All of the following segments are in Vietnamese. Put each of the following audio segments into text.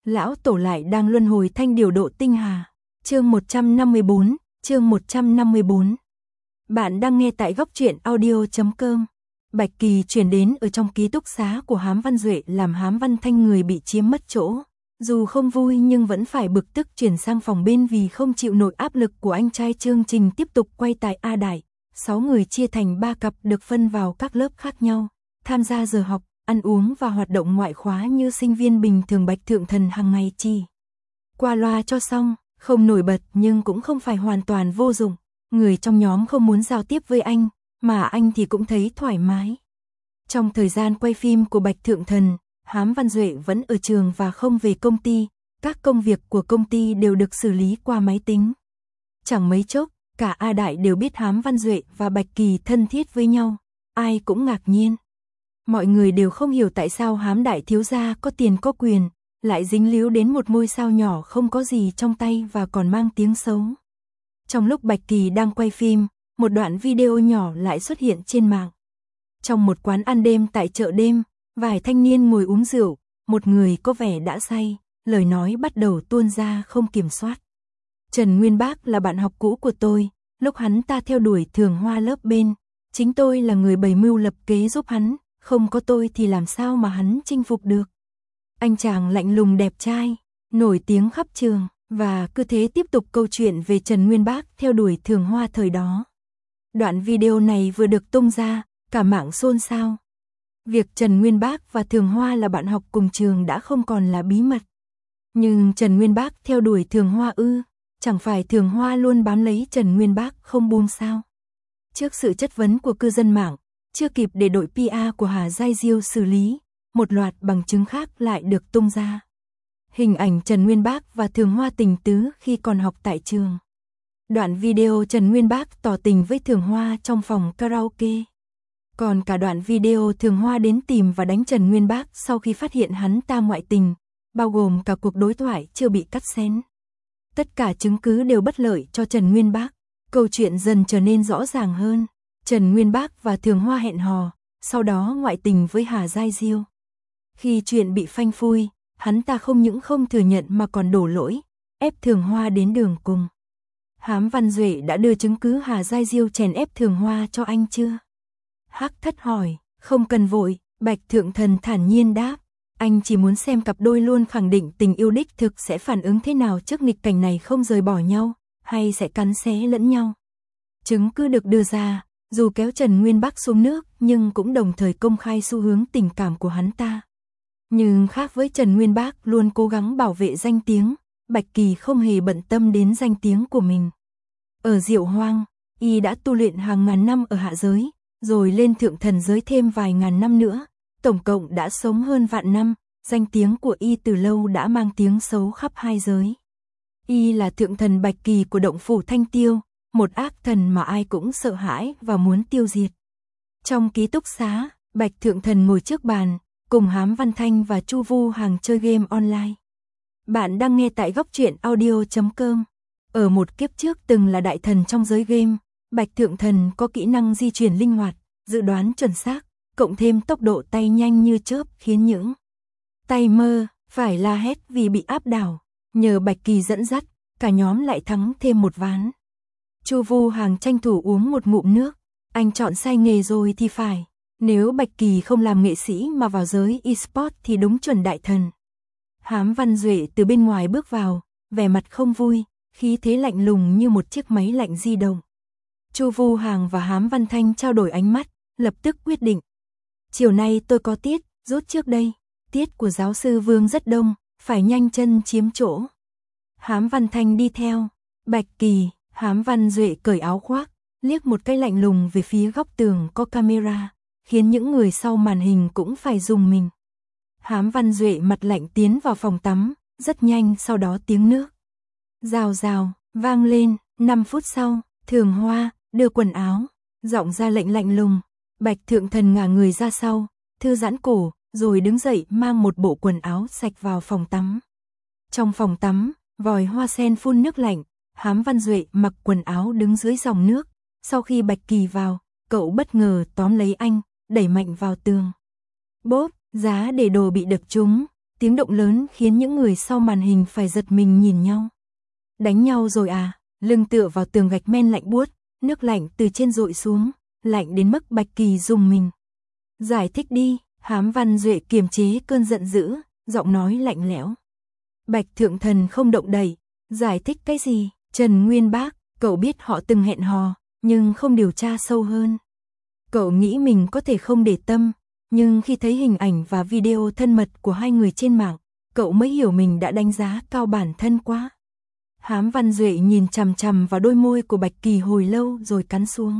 Lão tổ lại đang luân hồi thanh điều độ tinh hà. Chương 154. Bạn đang nghe tại góc truyện audio.com. Bạch Kỳ chuyển đến ở trong ký túc xá của Hám Văn Duệ, làm Hám Văn Thanh người bị chiếm mất chỗ. Dù không vui nhưng vẫn phải bực tức chuyển sang phòng bên vì không chịu nổi áp lực của anh trai. Chương trình tiếp tục quay tại A Đại. 6 người chia thành 3 cặp được phân vào các lớp khác nhau, tham gia giờ học, ăn uống và hoạt động ngoại khóa như sinh viên bình thường. Bạch Thượng Thần hàng ngày chỉ qua loa cho xong, không nổi bật nhưng cũng không phải hoàn toàn vô dụng. Người trong nhóm không muốn giao tiếp với anh, mà anh thì cũng thấy thoải mái. Trong thời gian quay phim của Bạch Thượng Thần, Hám Văn Duệ vẫn ở trường và không về công ty. Các công việc của công ty đều được xử lý qua máy tính. Chẳng mấy chốc, cả A Đại đều biết Hám Văn Duệ và Bạch Kỳ thân thiết với nhau. Ai cũng ngạc nhiên. Mọi người đều không hiểu tại sao Hám đại thiếu gia có tiền có quyền, lại dính líu đến một ngôi sao nhỏ không có gì trong tay và còn mang tiếng xấu. Trong lúc Bạch Kỳ đang quay phim, một đoạn video nhỏ lại xuất hiện trên mạng. Trong một quán ăn đêm tại chợ đêm, vài thanh niên ngồi uống rượu, một người có vẻ đã say, lời nói bắt đầu tuôn ra không kiểm soát. Trần Nguyên Bác là bạn học cũ của tôi, lúc hắn ta theo đuổi Thường Hoa lớp bên, chính tôi là người bày mưu lập kế giúp hắn, không có tôi thì làm sao mà hắn chinh phục được. Anh chàng lạnh lùng đẹp trai, nổi tiếng khắp trường, và cứ thế tiếp tục câu chuyện về Trần Nguyên Bác theo đuổi Thường Hoa thời đó. Đoạn video này vừa được tung ra, cả mạng xôn xao. Việc Trần Nguyên Bác và Thường Hoa là bạn học cùng trường đã không còn là bí mật. Nhưng Trần Nguyên Bác theo đuổi Thường Hoa ư? Chẳng phải Thường Hoa luôn bám lấy Trần Nguyên Bác không buông sao? Trước sự chất vấn của cư dân mạng, chưa kịp để đội PR của Hà Giai Diêu xử lý, một loạt bằng chứng khác lại được tung ra. Hình ảnh Trần Nguyên Bác và Thường Hoa tình tứ khi còn học tại trường. Đoạn video Trần Nguyên Bác tỏ tình với Thường Hoa trong phòng karaoke. Còn cả đoạn video Thường Hoa đến tìm và đánh Trần Nguyên Bác sau khi phát hiện hắn ta ngoại tình, bao gồm cả cuộc đối thoại chưa bị cắt xén. Tất cả chứng cứ đều bất lợi cho Trần Nguyên Bác. Câu chuyện dần trở nên rõ ràng hơn. Trần Nguyên Bác và Thường Hoa hẹn hò, sau đó ngoại tình với Hà Giai Diêu. Khi chuyện bị phanh phui, hắn ta không những không thừa nhận mà còn đổ lỗi, ép Thường Hoa đến đường cùng. Hám Văn Duệ đã đưa chứng cứ Hà Giai Diêu chèn ép Thường Hoa cho anh chưa? Hắc Thất hỏi. Không cần vội, Bạch Thượng Thần thản nhiên đáp. Anh chỉ muốn xem cặp đôi luôn khẳng định tình yêu đích thực sẽ phản ứng thế nào trước nghịch cảnh này, không rời bỏ nhau, hay sẽ cắn xé lẫn nhau. Chứng cứ được đưa ra, dù kéo Trần Nguyên Bác xuống nước, nhưng cũng đồng thời công khai xu hướng tình cảm của hắn ta. Nhưng khác với Trần Nguyên Bác luôn cố gắng bảo vệ danh tiếng, Bạch Kỳ không hề bận tâm đến danh tiếng của mình. Ở Diệu Hoang, y đã tu luyện hàng ngàn năm ở hạ giới, rồi lên thượng thần giới thêm vài ngàn năm nữa, tổng cộng đã sống hơn vạn năm, danh tiếng của y từ lâu đã mang tiếng xấu khắp hai giới. Y là thượng thần Bạch Kỳ của động phủ Thanh Tiêu, một ác thần mà ai cũng sợ hãi và muốn tiêu diệt. Trong ký túc xá, Bạch Thượng Thần ngồi trước bàn, cùng Hám Văn Thanh và Chu Vu Hàng chơi game online. Bạn đang nghe tại góc truyện audio.com. Ở một kiếp trước từng là đại thần trong giới game, Bạch Thượng Thần có kỹ năng di chuyển linh hoạt, dự đoán chuẩn xác, cộng thêm tốc độ tay nhanh như chớp khiến những tay mơ phải la hét vì bị áp đảo. Nhờ Bạch Kỳ dẫn dắt, cả nhóm lại thắng thêm một ván. Chu Vu Hàng tranh thủ uống một ngụm nước. Anh chọn sai nghề rồi thì phải. Nếu Bạch Kỳ không làm nghệ sĩ mà vào giới e-sport thì đúng chuẩn đại thần. Hám Văn Duệ từ bên ngoài bước vào, vẻ mặt không vui, khí thế lạnh lùng như một chiếc máy lạnh di động. Chu Vu Hàng và Hám Văn Thanh trao đổi ánh mắt, lập tức quyết định. Chiều nay tôi có tiết, rút trước đây. Tiết của giáo sư Vương rất đông, phải nhanh chân chiếm chỗ. Hám Văn Thanh đi theo. Bạch Kỳ. Hám Văn Duệ cởi áo khoác, liếc một cái lạnh lùng về phía góc tường có camera, khiến những người sau màn hình cũng phải rùng mình. Hám Văn Duệ mặt lạnh tiến vào phòng tắm, rất nhanh sau đó tiếng nước rào rào vang lên. 5 phút sau, Thường Hoa đưa quần áo, giọng ra lệnh lạnh lùng. Bạch Thượng Thần ngả người ra sau, thư giãn cổ, rồi đứng dậy mang một bộ quần áo sạch vào phòng tắm. Trong phòng tắm, vòi hoa sen phun nước lạnh. Hám Văn Duệ mặc quần áo đứng dưới dòng nước. Sau khi Bạch Kỳ vào, cậu bất ngờ tóm lấy anh, đẩy mạnh vào tường. Bốp, giá để đồ bị đập trúng. Tiếng động lớn khiến những người sau màn hình phải giật mình nhìn nhau. Đánh nhau rồi à? Lưng tựa vào tường gạch men lạnh buốt, nước lạnh từ trên dội xuống, lạnh đến mức Bạch Kỳ rùng mình. Giải thích đi, Hám Văn Duệ kiềm chế cơn giận dữ, giọng nói lạnh lẽo. Bạch Thượng Thần không động đậy, giải thích cái gì? Trần Nguyên Bác, cậu biết họ từng hẹn hò, nhưng không điều tra sâu hơn. Cậu nghĩ mình có thể không để tâm, nhưng khi thấy hình ảnh và video thân mật của hai người trên mạng, cậu mới hiểu mình đã đánh giá cao bản thân quá. Hám Văn Duệ nhìn chằm chằm vào đôi môi của Bạch Kỳ hồi lâu rồi cắn xuống.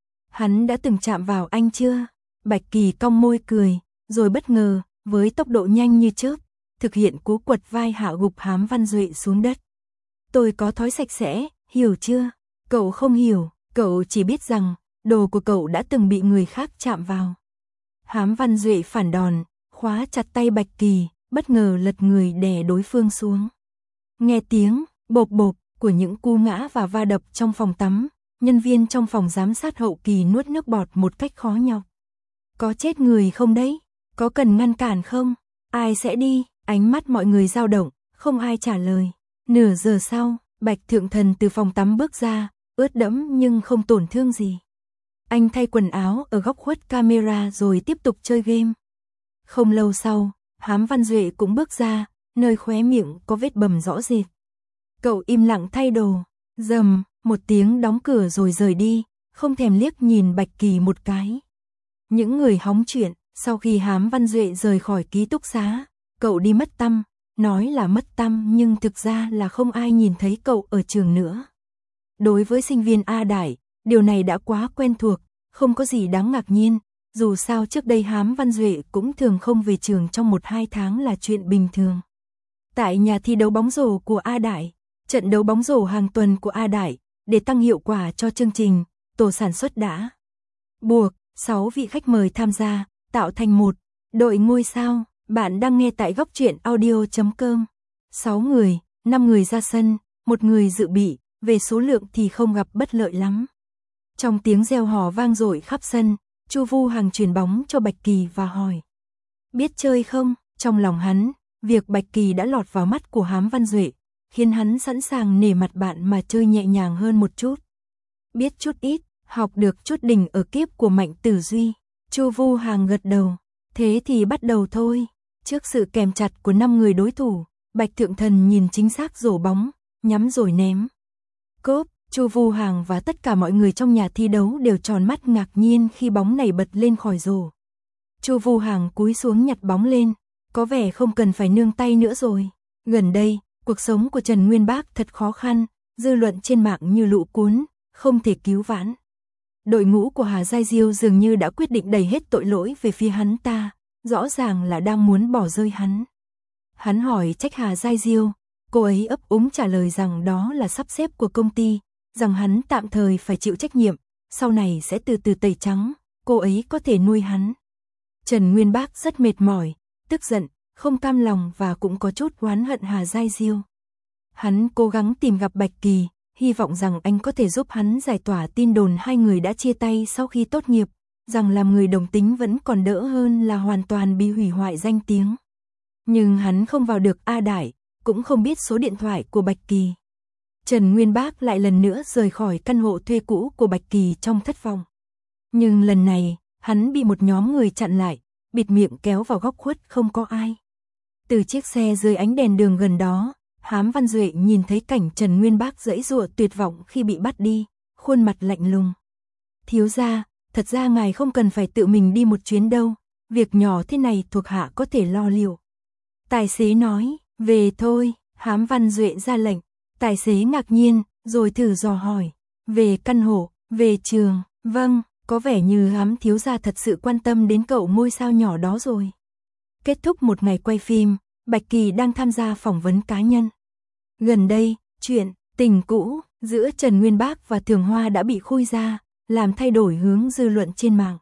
Hắn đã từng chạm vào anh chưa? Bạch Kỳ cong môi cười, rồi bất ngờ, với tốc độ nhanh như chớp, thực hiện cú quật vai hạ gục Hám Văn Duệ xuống đất. Tôi có thói sạch sẽ, hiểu chưa? Cậu không hiểu, cậu chỉ biết rằng, đồ của cậu đã từng bị người khác chạm vào. Hám Văn Duệ phản đòn, khóa chặt tay Bạch Kỳ, bất ngờ lật người đè đối phương xuống. Nghe tiếng bộp bộp của những cú ngã và va đập trong phòng tắm, nhân viên trong phòng giám sát hậu kỳ nuốt nước bọt một cách khó nhọc. Có chết người không đấy? Có cần ngăn cản không? Ai sẽ đi? Ánh mắt mọi người dao động, không ai trả lời. Nửa giờ sau, Bạch Thượng Thần từ phòng tắm bước ra, ướt đẫm nhưng không tổn thương gì. Anh thay quần áo ở góc khuất camera rồi tiếp tục chơi game. Không lâu sau, Hám Văn Duệ cũng bước ra, nơi khóe miệng có vết bầm rõ rệt. Cậu im lặng thay đồ, rầm, một tiếng đóng cửa rồi rời đi, không thèm liếc nhìn Bạch Kỳ một cái. Những người hóng chuyện, sau khi Hám Văn Duệ rời khỏi ký túc xá, cậu đi mất tăm, nói là mất tăm nhưng thực ra là không ai nhìn thấy cậu ở trường nữa. Đối với sinh viên A Đại, điều này đã quá quen thuộc, không có gì đáng ngạc nhiên, dù sao trước đây Hám Văn Duệ cũng thường không về trường trong 1-2 tháng là chuyện bình thường. Tại nhà thi đấu bóng rổ của A Đại, trận đấu bóng rổ hàng tuần của A Đại, để tăng hiệu quả cho chương trình, tổ sản xuất đã buộc 6 vị khách mời tham gia, tạo thành một đội ngôi sao. Bạn đang nghe tại góc truyện audio.com. 6 người, 5 người ra sân, 1 người dự bị, về số lượng thì không gặp bất lợi lắm. Trong tiếng reo hò vang dội khắp sân, Chu Vu Hằng chuyền bóng cho Bạch Kỳ và hỏi: biết chơi không? Trong lòng hắn, việc Bạch Kỳ đã lọt vào mắt của Hám Văn Duệ, khiến hắn sẵn sàng nể mặt bạn mà chơi nhẹ nhàng hơn một chút. Biết chút ít, học được chút đỉnh ở kiếp của Mạnh Tử Duy. Chu Vu Hằng gật đầu. Thế thì bắt đầu thôi. Trước sự kèm chặt của 5 người đối thủ, Bạch Thượng Thần nhìn chính xác rổ bóng, nhắm rồi ném. Cốp, Chu Vu Hằng và tất cả mọi người trong nhà thi đấu đều tròn mắt ngạc nhiên khi bóng này bật lên khỏi rổ. Chu Vu Hằng cúi xuống nhặt bóng lên, có vẻ không cần phải nương tay nữa rồi. Gần đây, cuộc sống của Trần Nguyên Bác thật khó khăn, dư luận trên mạng như lũ cuốn, không thể cứu vãn. Đội ngũ của Hà Giai Diêu dường như đã quyết định đẩy hết tội lỗi về phía hắn ta, rõ ràng là đang muốn bỏ rơi hắn. Hắn hỏi trách Hà Giai Diêu, cô ấy ấp úng trả lời rằng đó là sắp xếp của công ty, rằng hắn tạm thời phải chịu trách nhiệm, sau này sẽ từ từ tẩy trắng, cô ấy có thể nuôi hắn. Trần Nguyên Bác rất mệt mỏi, tức giận, không cam lòng và cũng có chút oán hận Hà Giai Diêu. Hắn cố gắng tìm gặp Bạch Kỳ, hy vọng rằng anh có thể giúp hắn giải tỏa tin đồn hai người đã chia tay sau khi tốt nghiệp, rằng làm người đồng tính vẫn còn đỡ hơn là hoàn toàn bị hủy hoại danh tiếng. Nhưng hắn không vào được A Đại, cũng không biết số điện thoại của Bạch Kỳ. Trần Nguyên Bác lại lần nữa rời khỏi căn hộ thuê cũ của Bạch Kỳ trong thất vọng. Nhưng lần này, hắn bị một nhóm người chặn lại, bịt miệng kéo vào góc khuất không có ai. Từ chiếc xe dưới ánh đèn đường gần đó, Hám Văn Duệ nhìn thấy cảnh Trần Nguyên Bác giãy giụa tuyệt vọng khi bị bắt đi, khuôn mặt lạnh lùng. Thiếu gia, thật ra ngài không cần phải tự mình đi một chuyến đâu, việc nhỏ thế này thuộc hạ có thể lo liệu. Tài xế nói, về thôi, Hám Văn Duệ ra lệnh. Tài xế ngạc nhiên, rồi thử dò hỏi, về căn hộ, về trường, vâng, có vẻ như Hám thiếu gia thật sự quan tâm đến cậu ngôi sao nhỏ đó rồi. Kết thúc một ngày quay phim, Bạch Kỳ đang tham gia phỏng vấn cá nhân. Gần đây, chuyện tình cũ giữa Trần Nguyên Bác và Thường Hoa đã bị khui ra, làm thay đổi hướng dư luận trên mạng.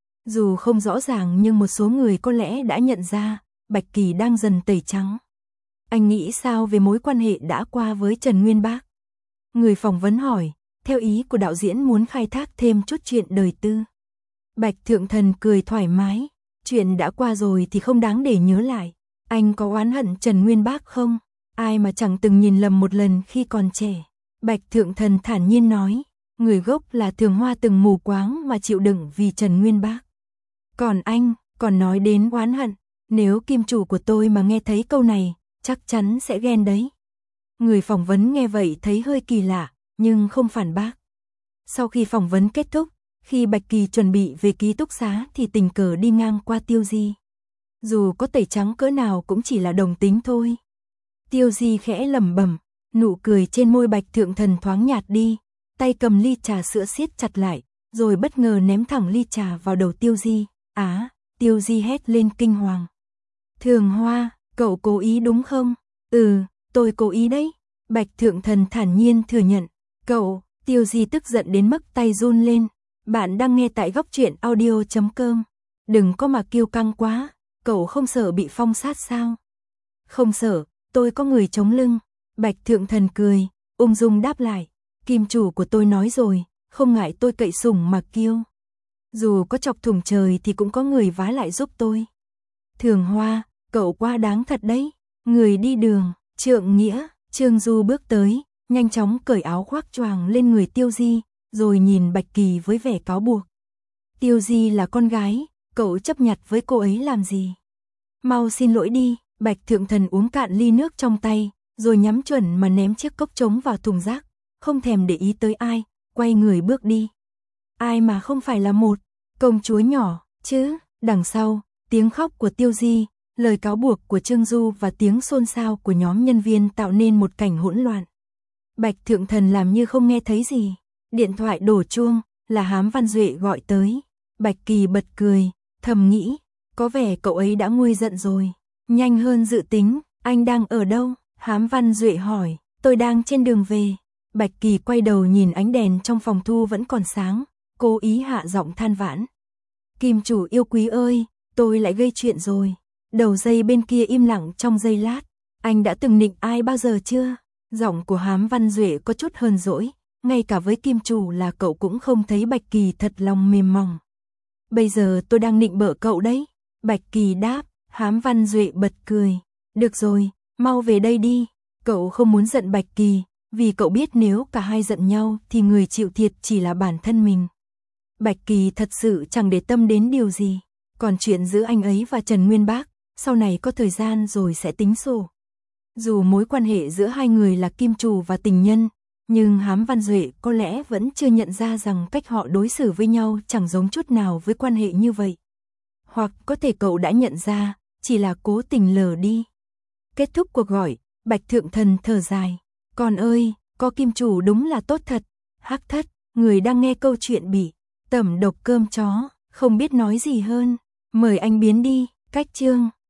Dù không rõ ràng nhưng một số người có lẽ đã nhận ra, Bạch Kỳ đang dần tẩy trắng. Anh nghĩ sao về mối quan hệ đã qua với Trần Nguyên Bác? Người phỏng vấn hỏi, theo ý của đạo diễn muốn khai thác thêm chút chuyện đời tư. Bạch Thượng Thần cười thoải mái, chuyện đã qua rồi thì không đáng để nhớ lại. Anh có oán hận Trần Nguyên Bác không? Ai mà chẳng từng nhìn lầm một lần khi còn trẻ. Bạch Thượng Thần thản nhiên nói, người gốc là Thường Hoa từng mù quáng mà chịu đựng vì Trần Nguyên Bác. Còn anh, còn nói đến oán hận, nếu kim chủ của tôi mà nghe thấy câu này, chắc chắn sẽ ghen đấy. Người phỏng vấn nghe vậy thấy hơi kỳ lạ, nhưng không phản bác. Sau khi phỏng vấn kết thúc, khi Bạch Kỳ chuẩn bị về ký túc xá thì tình cờ đi ngang qua Tiêu Di. Dù có tẩy trắng cỡ nào cũng chỉ là đồng tính thôi. Tiêu Di khẽ lẩm bẩm, nụ cười trên môi Bạch Thượng Thần thoáng nhạt đi, tay cầm ly trà sữa siết chặt lại, rồi bất ngờ ném thẳng ly trà vào đầu Tiêu Di. Á, Tiêu Di hét lên kinh hoàng. Thường Hoa, cậu cố ý đúng không? Ừ, tôi cố ý đấy. Bạch Thượng Thần thản nhiên thừa nhận. Cậu, Tiêu Di tức giận đến mức tay run lên. Bạn đang nghe tại goctruyện.audio.com. Đừng có mà kiêu căng quá, cậu không sợ bị phong sát sao? Không sợ, tôi có người chống lưng. Bạch Thượng Thần cười, ung dung đáp lại. Kim chủ của tôi nói rồi, không ngại tôi cậy sủng mà kiêu. Dù có chọc thủng trời thì cũng có người vá lại giúp tôi. Thường Hoa, cậu quá đáng thật đấy. Người đi đường, Trượng Nghĩa, Trương Du bước tới, nhanh chóng cởi áo khoác choàng lên người Tiêu Di, rồi nhìn Bạch Kỳ với vẻ cáo buộc. Tiêu Di là con gái, cậu chấp nhặt với cô ấy làm gì? Mau xin lỗi đi. Bạch Thượng Thần uống cạn ly nước trong tay, rồi nhắm chuẩn mà ném chiếc cốc trống vào thùng rác, không thèm để ý tới ai, quay người bước đi. Ai mà không phải là một công chúa nhỏ, chứ? Đằng sau, tiếng khóc của Tiêu Di, lời cáo buộc của Trương Du và tiếng xôn xao của nhóm nhân viên tạo nên một cảnh hỗn loạn. Bạch Thượng Thần làm như không nghe thấy gì. Điện thoại đổ chuông, là Hám Văn Duệ gọi tới. Bạch Kỳ bật cười, thầm nghĩ, có vẻ cậu ấy đã nguôi giận rồi. Nhanh hơn dự tính, anh đang ở đâu? Hám Văn Duệ hỏi, tôi đang trên đường về. Bạch Kỳ quay đầu nhìn ánh đèn trong phòng thu vẫn còn sáng, cố ý hạ giọng than vãn. Kim chủ yêu quý ơi, tôi lại gây chuyện rồi. Đầu dây bên kia im lặng trong giây lát. Anh đã từng nịnh ai bao giờ chưa? Giọng của Hám Văn Duệ có chút hờn dỗi, ngay cả với kim chủ là cậu cũng không thấy Bạch Kỳ thật lòng mềm mỏng. Bây giờ tôi đang nịnh bợ cậu đấy. Bạch Kỳ đáp. Hám Văn Duệ bật cười. Được rồi, mau về đây đi. Cậu không muốn giận Bạch Kỳ, vì cậu biết nếu cả hai giận nhau thì người chịu thiệt chỉ là bản thân mình. Bạch Kỳ thật sự chẳng để tâm đến điều gì. Còn chuyện giữa anh ấy và Trần Nguyên Bác, sau này có thời gian rồi sẽ tính sổ. Dù mối quan hệ giữa hai người là kim chủ và tình nhân, nhưng Hám Văn Duệ có lẽ vẫn chưa nhận ra rằng cách họ đối xử với nhau chẳng giống chút nào với quan hệ như vậy. Hoặc có thể cậu đã nhận ra, chỉ là cố tình lờ đi. Kết thúc cuộc gọi, Bạch Thượng Thần thở dài. Con ơi, có kim chủ đúng là tốt thật. Hắc Thất, người đang nghe câu chuyện bị tẩm độc cơm chó, không biết nói gì hơn. Mời anh biến đi, cách chương.